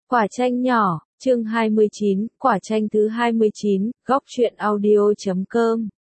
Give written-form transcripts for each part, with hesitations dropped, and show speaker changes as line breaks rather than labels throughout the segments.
Quả chanh nhỏ, chương 29, quả chanh thứ 29, góc truyện audio.com.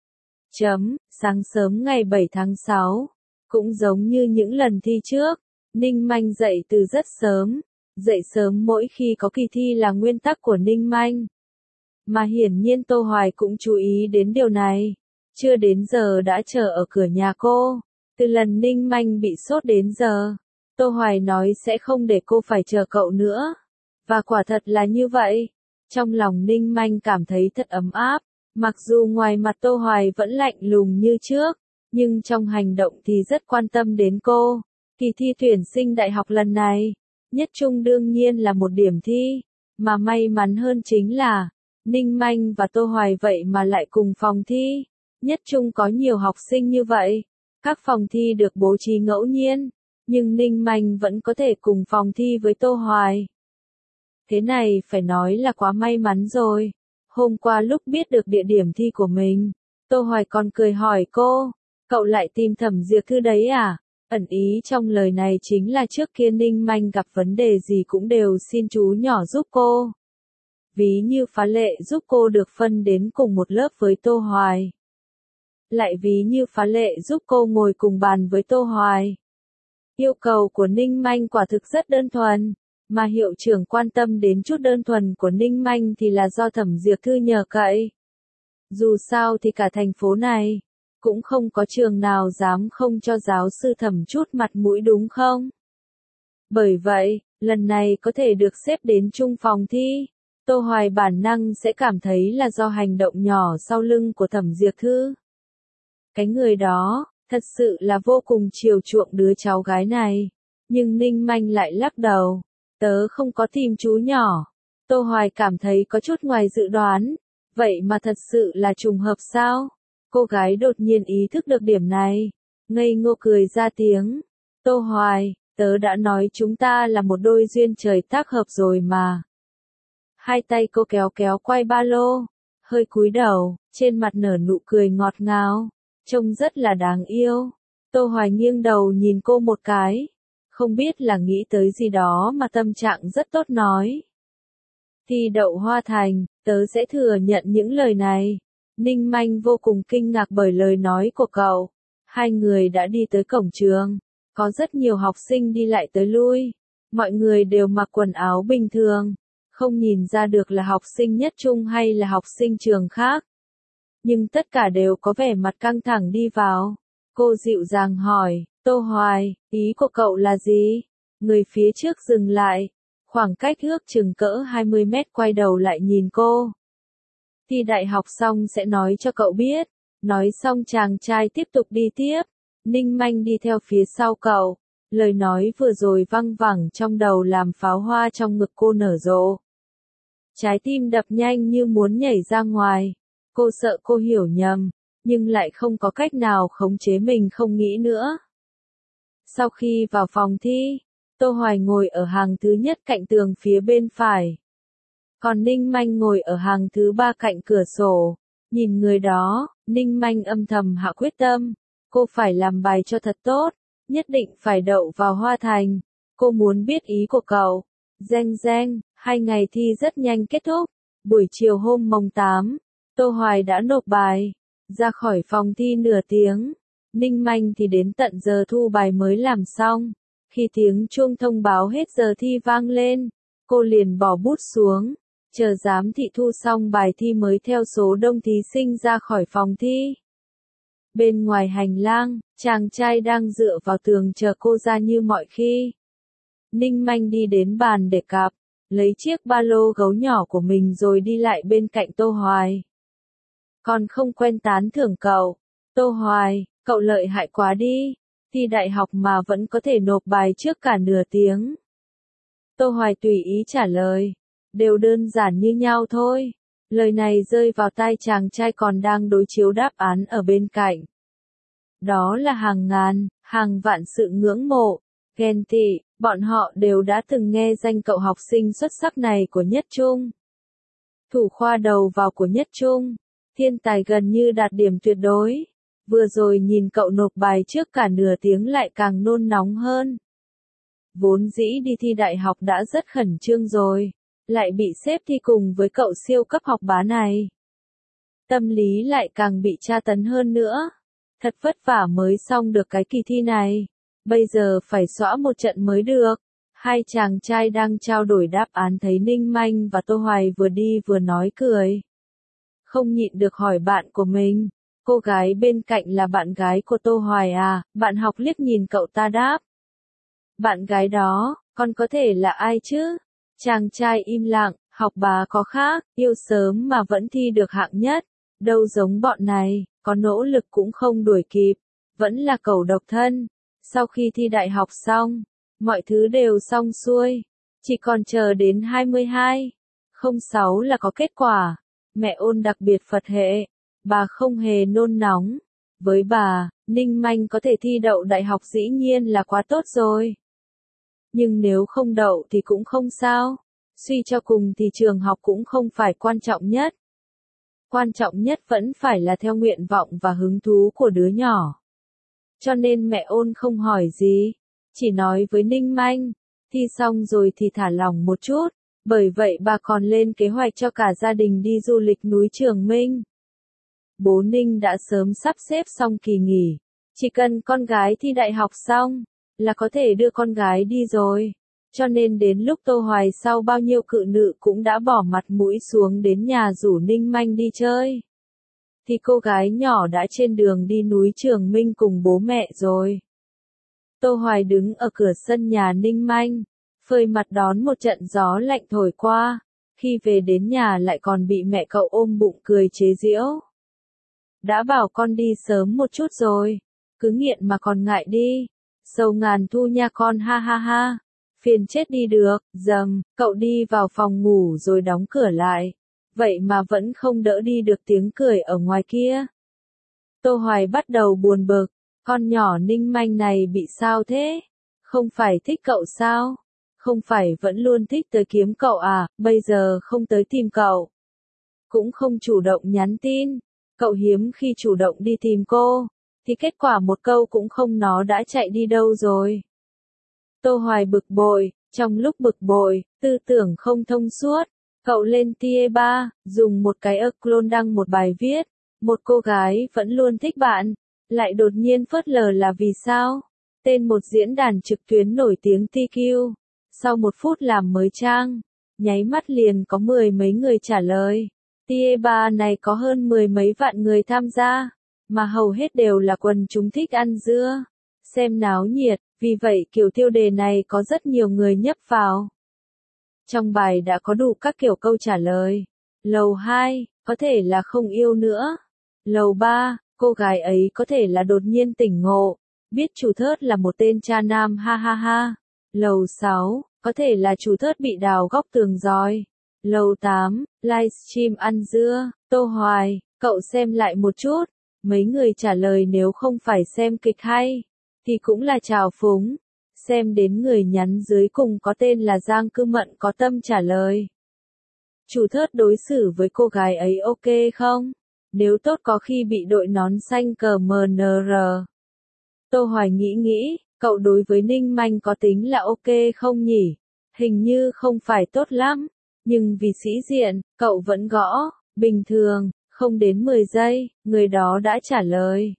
Sáng sớm ngày 7 tháng 6, cũng giống như những lần thi trước, Ninh Manh dậy từ rất sớm. Dậy sớm mỗi khi có kỳ thi là nguyên tắc của Ninh Manh. Mà hiển nhiên Tô Hoài cũng chú ý đến điều này. Chưa đến giờ đã chờ ở cửa nhà cô. Từ lần Ninh Manh bị sốt đến giờ, Tô Hoài nói sẽ không để cô phải chờ cậu nữa. Và quả thật là như vậy. Trong lòng Ninh Manh cảm thấy thật ấm áp. Mặc dù ngoài mặt Tô Hoài vẫn lạnh lùng như trước, nhưng trong hành động thì rất quan tâm đến cô. Kỳ thi tuyển sinh đại học lần này, nhất trung đương nhiên là một điểm thi. Mà may mắn hơn chính là, Ninh Manh và Tô Hoài vậy mà lại cùng phòng thi. Nhất trung có nhiều học sinh như vậy. Các phòng thi được bố trí ngẫu nhiên, nhưng Ninh Manh vẫn có thể cùng phòng thi với Tô Hoài. Thế này phải nói là quá may mắn rồi. Hôm qua lúc biết được địa điểm thi của mình, Tô Hoài còn cười hỏi cô, cậu lại tìm Thẩm Diệp Thư đấy à? Ẩn ý trong lời này chính là trước kia Ninh Manh gặp vấn đề gì cũng đều xin chú nhỏ giúp cô. Ví như Phá Lệ giúp cô được phân đến cùng một lớp với Tô Hoài. Lại ví như Phá Lệ giúp cô ngồi cùng bàn với Tô Hoài. Yêu cầu của Ninh Manh quả thực rất đơn thuần. Mà hiệu trưởng quan tâm đến chút đơn thuần của Ninh Manh thì là do Thẩm Diệp Thư nhờ cậy. Dù sao thì cả thành phố này, cũng không có trường nào dám không cho giáo sư Thẩm chút mặt mũi đúng không? Bởi vậy, lần này có thể được xếp đến chung phòng thi, Tô Hoài bản năng sẽ cảm thấy là do hành động nhỏ sau lưng của Thẩm Diệp Thư. Cái người đó, thật sự là vô cùng chiều chuộng đứa cháu gái này, nhưng Ninh Manh lại lắc đầu. Tớ không có tìm chú nhỏ. Tô Hoài cảm thấy có chút ngoài dự đoán. Vậy mà thật sự là trùng hợp sao? Cô gái đột nhiên ý thức được điểm này. Ngây ngô cười ra tiếng. Tô Hoài, tớ đã nói chúng ta là một đôi duyên trời tác hợp rồi mà. Hai tay cô kéo kéo quay ba lô. Hơi cúi đầu, trên mặt nở nụ cười ngọt ngào. Trông rất là đáng yêu. Tô Hoài nghiêng đầu nhìn cô một cái. Không biết là nghĩ tới gì đó mà tâm trạng rất tốt nói. Thi đậu Hoa Thành, tớ sẽ thừa nhận những lời này. Ninh Manh vô cùng kinh ngạc bởi lời nói của cậu. Hai người đã đi tới cổng trường. Có rất nhiều học sinh đi lại tới lui. Mọi người đều mặc quần áo bình thường. Không nhìn ra được là học sinh nhất trung hay là học sinh trường khác. Nhưng tất cả đều có vẻ mặt căng thẳng đi vào. Cô dịu dàng hỏi. Tô Hoài, ý của cậu là gì? Người phía trước dừng lại, khoảng cách ước chừng cỡ 20 mét quay đầu lại nhìn cô. Thi đại học xong sẽ nói cho cậu biết. Nói xong chàng trai tiếp tục đi tiếp. Ninh Manh đi theo phía sau cậu. Lời nói vừa rồi văng vẳng trong đầu làm pháo hoa trong ngực cô nở rộ. Trái tim đập nhanh như muốn nhảy ra ngoài. Cô sợ cô hiểu nhầm, nhưng lại không có cách nào khống chế mình không nghĩ nữa. Sau khi vào phòng thi, Tô Hoài ngồi ở hàng thứ nhất cạnh tường phía bên phải. Còn Ninh Manh ngồi ở hàng thứ ba cạnh cửa sổ. Nhìn người đó, Ninh Manh âm thầm hạ quyết tâm. Cô phải làm bài cho thật tốt, nhất định phải đậu vào Hoa Thành. Cô muốn biết ý của cậu. Reng reng, 2 ngày thi rất nhanh kết thúc. Buổi chiều hôm mùng 8, Tô Hoài đã nộp bài. Ra khỏi phòng thi nửa tiếng. Ninh Manh thì đến tận giờ thu bài mới làm xong. Khi tiếng chuông thông báo hết giờ thi vang lên, cô liền bỏ bút xuống, chờ giám thị thu xong bài thi mới theo số đông thí sinh ra khỏi phòng thi. Bên ngoài hành lang, chàng trai đang dựa vào tường chờ cô ra như mọi khi. Ninh Manh đi đến bàn để cặp, lấy chiếc ba lô gấu nhỏ của mình rồi đi lại bên cạnh Tô Hoài. Còn không quen tán thưởng cậu. Tô Hoài, cậu lợi hại quá đi, thi đại học mà vẫn có thể nộp bài trước cả nửa tiếng. Tô Hoài tùy ý trả lời, đều đơn giản như nhau thôi. Lời này rơi vào tai chàng trai còn đang đối chiếu đáp án ở bên cạnh. Đó là hàng ngàn, hàng vạn sự ngưỡng mộ, ghen tị, bọn họ đều đã từng nghe danh cậu học sinh xuất sắc này của nhất trung. Thủ khoa đầu vào của nhất trung, thiên tài gần như đạt điểm tuyệt đối. Vừa rồi nhìn cậu nộp bài trước cả nửa tiếng lại càng nôn nóng hơn. vốn dĩ đi thi đại học đã rất khẩn trương rồi, lại bị xếp thi cùng với cậu siêu cấp học bá này. Tâm lý lại càng bị tra tấn hơn nữa. Thật vất vả mới xong được cái kỳ thi này, bây giờ phải xõa một trận mới được. Hai chàng trai đang trao đổi đáp án thấy Ninh Manh và Tô Hoài vừa đi vừa nói cười. Không nhịn được hỏi bạn của mình, cô gái bên cạnh là bạn gái của Tô Hoài à, bạn học liếc nhìn cậu ta đáp. Bạn gái đó, còn có thể là ai chứ? Chàng trai im lặng, học bá có khác, yêu sớm mà vẫn thi được hạng nhất. Đâu giống bọn này, có nỗ lực cũng không đuổi kịp, vẫn là cẩu độc thân. Sau khi thi đại học xong, mọi thứ đều xong xuôi, chỉ còn chờ đến 22/06 là có kết quả. Mẹ Ôn đặc biệt Phật hệ, bà không hề nôn nóng. Với bà, Ninh Manh có thể thi đậu đại học dĩ nhiên là quá tốt rồi. Nhưng nếu không đậu thì cũng không sao, suy cho cùng thì trường học cũng không phải quan trọng nhất. Quan trọng nhất vẫn phải là theo nguyện vọng và hứng thú của đứa nhỏ. Cho nên mẹ Ôn không hỏi gì, chỉ nói với Ninh Manh, thi xong rồi thì thả lỏng một chút, bởi vậy bà còn lên kế hoạch cho cả gia đình đi du lịch núi Trường Minh. Bố Ninh đã sớm sắp xếp xong kỳ nghỉ, chỉ cần con gái thi đại học xong, là có thể đưa con gái đi rồi. Cho nên đến lúc Tô Hoài sau bao nhiêu cự nữ cũng đã bỏ mặt mũi xuống đến nhà rủ Ninh Manh đi chơi. Thì cô gái nhỏ đã trên đường đi núi Trường Minh cùng bố mẹ rồi. Tô Hoài đứng ở cửa sân nhà Ninh Manh, phơi mặt đón một trận gió lạnh thổi qua, khi về đến nhà lại còn bị mẹ cậu ôm bụng cười chế giễu. Đã bảo con đi sớm một chút rồi, cứ nghiện mà còn ngại đi, sầu ngàn thu nha con ha ha ha. Phiền chết đi được, dầm, cậu đi vào phòng ngủ rồi đóng cửa lại. Vậy mà vẫn không đỡ đi được tiếng cười ở ngoài kia. Tô Hoài bắt đầu buồn bực, con nhỏ Ninh Manh này bị sao thế? Không phải thích cậu sao? Không phải vẫn luôn thích tới kiếm cậu à, bây giờ không tới tìm cậu. Cũng không chủ động nhắn tin, cậu hiếm khi chủ động đi tìm cô, thì kết quả một câu cũng không nó đã chạy đi đâu rồi. Tô Hoài bực bội, trong lúc bực bội, tư tưởng không thông suốt, cậu lên Tie3, dùng một cái clone đăng một bài viết, một cô gái vẫn luôn thích bạn, lại đột nhiên phớt lờ là vì sao? Tên một diễn đàn trực tuyến nổi tiếng TQ, sau 1 phút làm mới trang, nháy mắt liền có 10 mấy người trả lời. Tie3 này có hơn 10 mấy vạn người tham gia, mà hầu hết đều là quần chúng thích ăn dưa, xem náo nhiệt. Vì vậy kiểu tiêu đề này có rất nhiều người nhấp vào. Trong bài đã có đủ các kiểu câu trả lời. Lầu 2, có thể là không yêu nữa. Lầu 3, cô gái ấy có thể là đột nhiên tỉnh ngộ, biết chủ thớt là một tên cha nam ha ha ha. Lầu 6, có thể là chủ thớt bị đào góc tường rồi. Lầu 8, livestream ăn dưa. Tô Hoài, cậu xem lại một chút. Mấy người trả lời nếu không phải xem kịch hay thì cũng là trào phúng. Xem đến người nhắn dưới cùng có tên là Giang Cư Mận có tâm trả lời. Chủ thớt đối xử với cô gái ấy ok không? Nếu tốt có khi bị đội nón xanh cờ MNR. Tô Hoài nghĩ, cậu đối với Ninh Manh có tính là ok không nhỉ? Hình như không phải tốt lắm, nhưng vì sĩ diện, cậu vẫn gõ, bình thường, không đến 10 giây, người đó đã trả lời.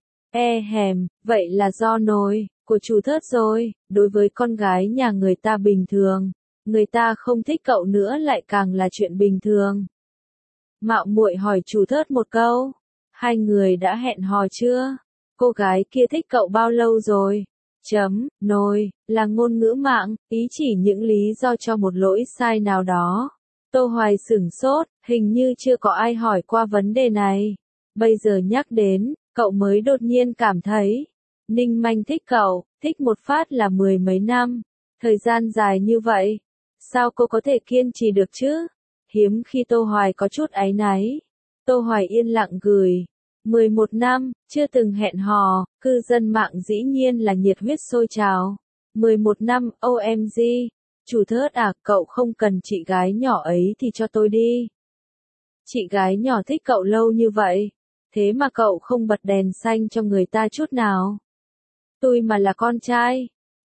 Vậy là do nồi của chủ thớt rồi, đối với con gái nhà người ta bình thường, người ta không thích cậu nữa lại càng là chuyện bình thường. Mạo muội hỏi chủ thớt một câu, hai người đã hẹn hò chưa? Cô gái kia thích cậu bao lâu rồi? Nồi, là ngôn ngữ mạng, ý chỉ những lý do cho một lỗi sai nào đó. Tô Hoài sửng sốt, hình như chưa có ai hỏi qua vấn đề này. Bây giờ nhắc đến, cậu mới đột nhiên cảm thấy, Ninh Manh thích cậu, thích một phát là 10 mấy năm, thời gian dài như vậy, sao cô có thể kiên trì được chứ? Hiếm khi Tô Hoài có chút áy náy. Tô Hoài yên lặng gửi, 11 năm, chưa từng hẹn hò, cư dân mạng dĩ nhiên là nhiệt huyết sôi trào. 11 năm, OMG, chủ thớt à, cậu không cần chị gái nhỏ ấy thì cho tôi đi. Chị gái nhỏ thích cậu lâu như vậy, thế mà cậu không bật đèn xanh cho người ta chút nào. Tôi mà là con trai,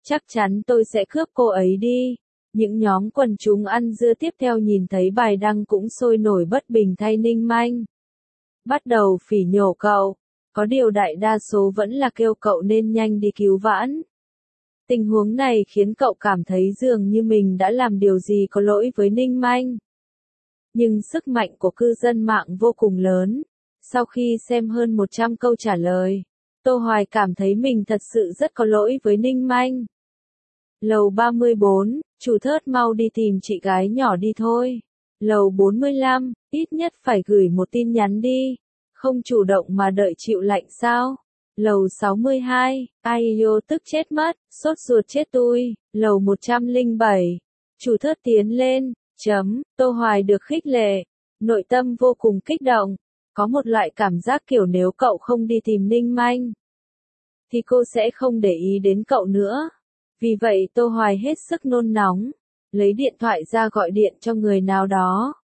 Chắc chắn tôi sẽ cướp cô ấy đi. Những nhóm quần chúng ăn dưa tiếp theo nhìn thấy bài đăng cũng sôi nổi bất bình thay Ninh Manh. Bắt đầu phỉ nhổ cậu. Có điều đại đa số vẫn là kêu cậu nên nhanh đi cứu vãn. Tình huống này khiến cậu cảm thấy dường như mình đã làm điều gì có lỗi với Ninh Manh. Nhưng sức mạnh của cư dân mạng vô cùng lớn. Sau khi xem hơn 100 câu trả lời, Tô Hoài cảm thấy mình thật sự rất có lỗi với Ninh Manh. Lầu 34, chủ thớt mau đi tìm chị gái nhỏ đi thôi. Lầu 45, ít nhất phải gửi một tin nhắn đi. Không chủ động mà đợi chịu lạnh sao? Lầu 62, ai yo tức chết mất, sốt ruột chết tui. Lầu 107, chủ thớt tiến lên, Tô Hoài được khích lệ, nội tâm vô cùng kích động. Có một loại cảm giác kiểu nếu cậu không đi tìm Ninh Manh, thì cô sẽ không để ý đến cậu nữa. Vì vậy Tô Hoài hết sức nôn nóng, lấy điện thoại ra gọi điện cho người nào đó.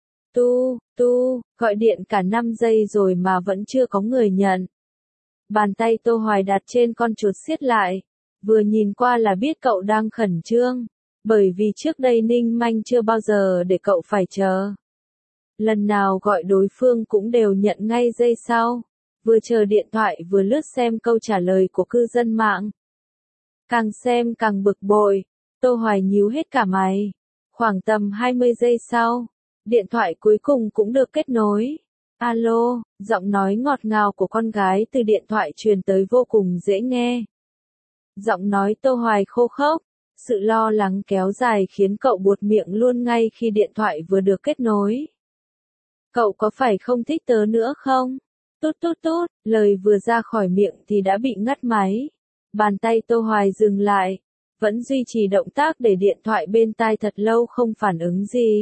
Gọi điện cả 5 giây rồi mà vẫn chưa có người nhận. Bàn tay Tô Hoài đặt trên con chuột siết lại, vừa nhìn qua là biết cậu đang khẩn trương, bởi vì trước đây Ninh Manh chưa bao giờ để cậu phải chờ. Lần nào gọi đối phương cũng đều nhận ngay giây sau, vừa chờ điện thoại vừa lướt xem câu trả lời của cư dân mạng. Càng xem càng bực bội, Tô Hoài nhíu hết cả mày. Khoảng tầm 20 giây sau, điện thoại cuối cùng cũng được kết nối. Alo, giọng nói ngọt ngào của con gái từ điện thoại truyền tới vô cùng dễ nghe. Giọng nói Tô Hoài khô khốc, sự lo lắng kéo dài khiến cậu buột miệng luôn ngay khi điện thoại vừa được kết nối. Cậu có phải không thích tớ nữa không? Tút, lời vừa ra khỏi miệng thì đã bị ngắt máy. Bàn tay Tô Hoài dừng lại, vẫn duy trì động tác để điện thoại bên tai thật lâu không phản ứng gì.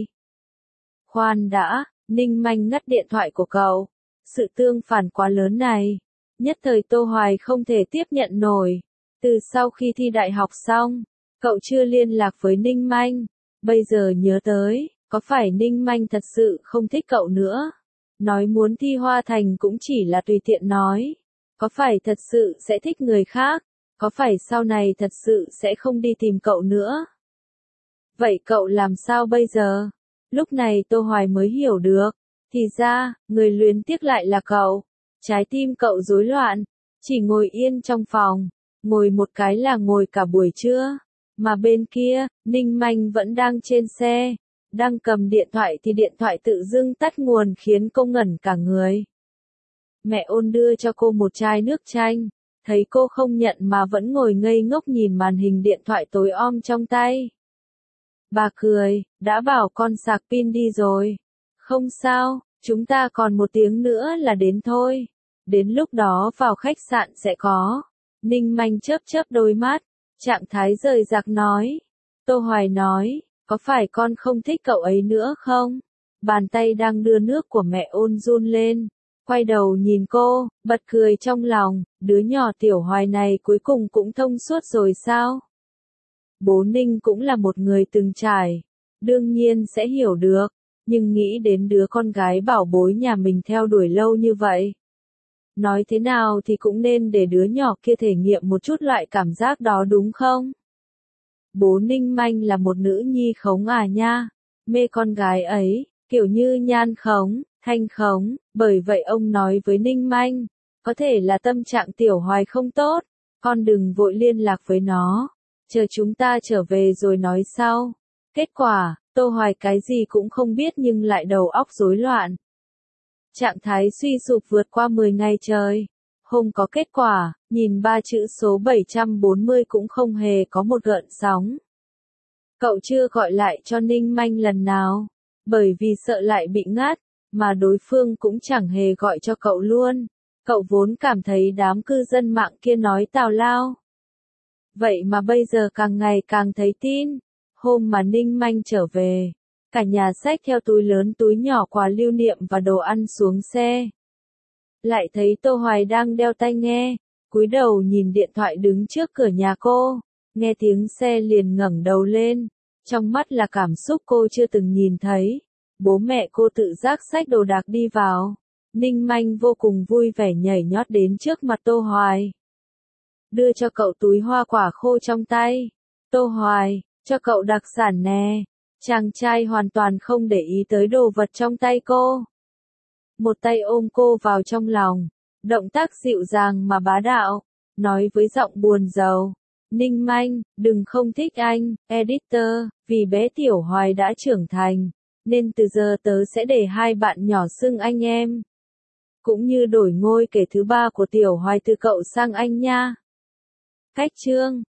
Khoan đã, Ninh Manh ngắt điện thoại của cậu. Sự tương phản quá lớn này, nhất thời Tô Hoài không thể tiếp nhận nổi. Từ sau khi thi đại học xong, cậu chưa liên lạc với Ninh Manh. Bây giờ nhớ tới, có phải Ninh Manh thật sự không thích cậu nữa? Nói muốn thi Hoa Thành cũng chỉ là tùy tiện nói. Có phải thật sự sẽ thích người khác? Có phải sau này thật sự sẽ không đi tìm cậu nữa? Vậy cậu làm sao bây giờ? Lúc này Tô Hoài mới hiểu được. Thì ra, người luyến tiếc lại là cậu. Trái tim cậu rối loạn, chỉ ngồi yên trong phòng. Ngồi một cái là ngồi cả buổi trưa. Mà bên kia, Ninh Manh vẫn đang trên xe. Đang cầm điện thoại thì điện thoại tự dưng tắt nguồn khiến cô ngẩn cả người. Mẹ Ôn đưa cho cô một chai nước chanh. Thấy cô không nhận mà vẫn ngồi ngây ngốc nhìn màn hình điện thoại tối om trong tay. Bà cười, đã bảo con sạc pin đi rồi. Không sao, chúng ta còn 1 tiếng nữa là đến thôi. Đến lúc đó vào khách sạn sẽ có. Ninh Manh chớp đôi mắt, trạng thái rời rạc nói. Tô Hoài nói, có phải con không thích cậu ấy nữa không? Bàn tay đang đưa nước của mẹ Ôn run lên. Quay đầu nhìn cô, bật cười trong lòng, đứa nhỏ Tiểu Hoài này cuối cùng cũng thông suốt rồi sao? Bố Ninh cũng là một người từng trải, đương nhiên sẽ hiểu được, nhưng nghĩ đến đứa con gái bảo bối nhà mình theo đuổi lâu như vậy. Nói thế nào thì cũng nên để đứa nhỏ kia thể nghiệm một chút loại cảm giác đó đúng không? Bố Ninh Manh là một nữ nhi khống à nha, mê con gái ấy, kiểu như nhan khống, thanh khống, bởi vậy ông nói với Ninh Manh, có thể là tâm trạng Tiểu Hoài không tốt, con đừng vội liên lạc với nó, chờ chúng ta trở về rồi nói sau. Kết quả, Tô Hoài cái gì cũng không biết nhưng lại đầu óc rối loạn. Trạng thái suy sụp vượt qua 10 ngày trời. Không có kết quả, nhìn 3 chữ số 740 cũng không hề có một gợn sóng. Cậu chưa gọi lại cho Ninh Manh lần nào, bởi vì sợ lại bị ngắt, mà đối phương cũng chẳng hề gọi cho cậu luôn. Cậu vốn cảm thấy đám cư dân mạng kia nói tào lao. Vậy mà bây giờ càng ngày càng thấy tin. Hôm mà Ninh Manh trở về, cả nhà xách theo túi lớn túi nhỏ quà lưu niệm và đồ ăn xuống xe. Lại thấy Tô Hoài đang đeo tai nghe, cúi đầu nhìn điện thoại đứng trước cửa nhà cô, nghe tiếng xe liền ngẩng đầu lên, trong mắt là cảm xúc cô chưa từng nhìn thấy. Bố mẹ cô tự giác xách đồ đạc đi vào, Ninh Manh vô cùng vui vẻ nhảy nhót đến trước mặt Tô Hoài. Đưa cho cậu túi hoa quả khô trong tay, Tô Hoài, cho cậu đặc sản nè. Chàng trai hoàn toàn không để ý tới đồ vật trong tay cô. Một tay ôm cô vào trong lòng, động tác dịu dàng mà bá đạo, nói với giọng buồn rầu. Ninh Manh, đừng không thích anh, editor, vì bé Tiểu Hoài đã trưởng thành, nên từ giờ tớ sẽ để hai bạn nhỏ xưng anh em. Cũng như đổi ngôi kẻ thứ ba của Tiểu Hoài từ cậu sang anh nha. Cách chương